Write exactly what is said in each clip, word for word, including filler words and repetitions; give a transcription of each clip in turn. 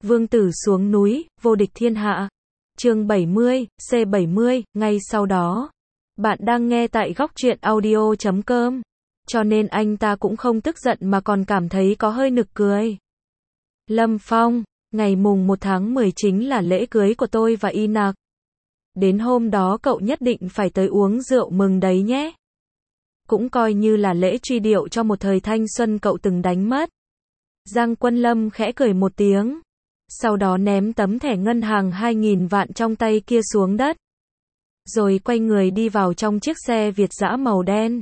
Vương tử xuống núi, vô địch thiên hạ. Chương bảy mươi, C bảy mươi, ngay sau đó. Bạn đang nghe tại góc truyện audio chấm com. Cho nên anh ta cũng không tức giận mà còn cảm thấy có hơi nực cười. Lâm Phong, ngày mùng một tháng mười chính là lễ cưới của tôi và Y Nặc. Đến hôm đó cậu nhất định phải tới uống rượu mừng đấy nhé. Cũng coi như là lễ truy điệu cho một thời thanh xuân cậu từng đánh mất. Giang Quân Lâm khẽ cười một tiếng. Sau đó ném tấm thẻ ngân hàng hai nghìn vạn trong tay kia xuống đất. Rồi quay người đi vào trong chiếc xe Việt dã màu đen.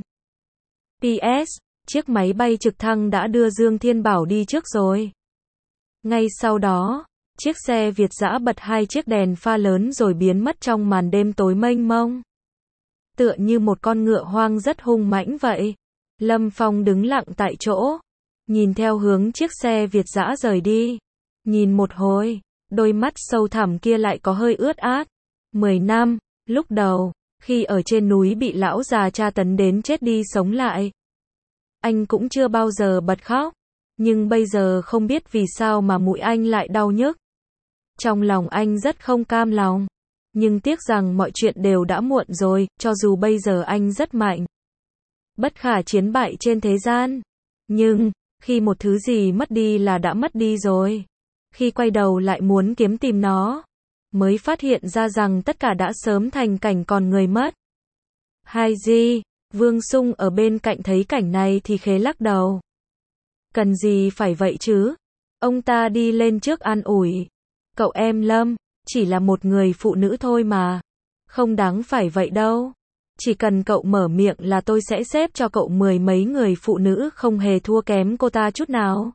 pê ét, chiếc máy bay trực thăng đã đưa Dương Thiên Bảo đi trước rồi. Ngay sau đó, chiếc xe Việt dã bật hai chiếc đèn pha lớn rồi biến mất trong màn đêm tối mênh mông. Tựa như một con ngựa hoang rất hung mãnh vậy. Lâm Phong đứng lặng tại chỗ, nhìn theo hướng chiếc xe Việt dã rời đi. Nhìn một hồi, đôi mắt sâu thẳm kia lại có hơi ướt át. Mười năm, lúc đầu, khi ở trên núi bị lão già tra tấn đến chết đi sống lại, anh cũng chưa bao giờ bật khóc. Nhưng bây giờ không biết vì sao mà mũi anh lại đau nhức. Trong lòng anh rất không cam lòng. Nhưng tiếc rằng mọi chuyện đều đã muộn rồi, cho dù bây giờ anh rất mạnh, bất khả chiến bại trên thế gian. Nhưng, khi một thứ gì mất đi là đã mất đi rồi. Khi quay đầu lại muốn kiếm tìm nó, mới phát hiện ra rằng tất cả đã sớm thành cảnh còn người mất. Hai gì? Vương Sung ở bên cạnh thấy cảnh này thì khẽ lắc đầu. Cần gì phải vậy chứ? Ông ta đi lên trước an ủi. Cậu em Lâm, chỉ là một người phụ nữ thôi mà. Không đáng phải vậy đâu. Chỉ cần cậu mở miệng là tôi sẽ xếp cho cậu mười mấy người phụ nữ không hề thua kém cô ta chút nào.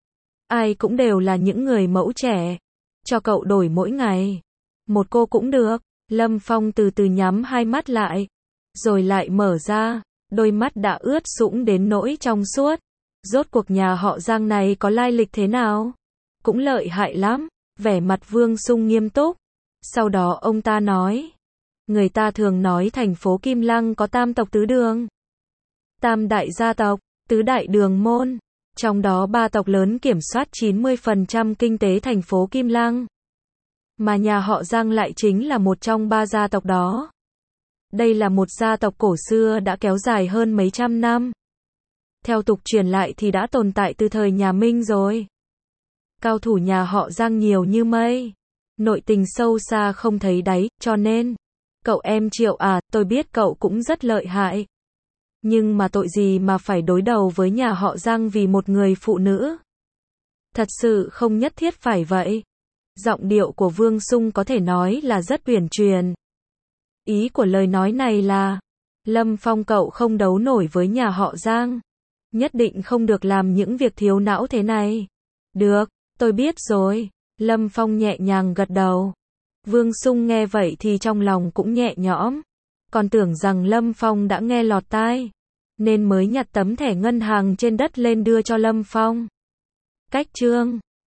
Ai cũng đều là những người mẫu trẻ. Cho cậu đổi mỗi ngày. Một cô cũng được. Lâm Phong từ từ nhắm hai mắt lại. Rồi lại mở ra. Đôi mắt đã ướt sũng đến nỗi trong suốt. Rốt cuộc nhà họ Giang này có lai lịch thế nào? Cũng lợi hại lắm. Vẻ mặt Vương Sung nghiêm túc. Sau đó ông ta nói. Người ta thường nói thành phố Kim Lăng có tam tộc tứ đường. Tam đại gia tộc, tứ đại đường môn. Trong đó ba tộc lớn kiểm soát chín mươi phần trăm kinh tế thành phố Kim Lăng. Mà nhà họ Giang lại chính là một trong ba gia tộc đó. Đây là một gia tộc cổ xưa đã kéo dài hơn mấy trăm năm. Theo tục truyền lại thì đã tồn tại từ thời nhà Minh rồi. Cao thủ nhà họ Giang nhiều như mây. Nội tình sâu xa không thấy đáy, cho nên, cậu em Triệu à, tôi biết cậu cũng rất lợi hại. Nhưng mà tội gì mà phải đối đầu với nhà họ Giang vì một người phụ nữ? Thật sự không nhất thiết phải vậy. Giọng điệu của Vương Sung có thể nói là rất uyển chuyển. Ý của lời nói này là, Lâm Phong cậu không đấu nổi với nhà họ Giang. Nhất định không được làm những việc thiếu não thế này. Được, tôi biết rồi. Lâm Phong nhẹ nhàng gật đầu. Vương Sung nghe vậy thì trong lòng cũng nhẹ nhõm. Còn tưởng rằng Lâm Phong đã nghe lọt tai, nên mới nhặt tấm thẻ ngân hàng trên đất lên đưa cho Lâm Phong. Cách chương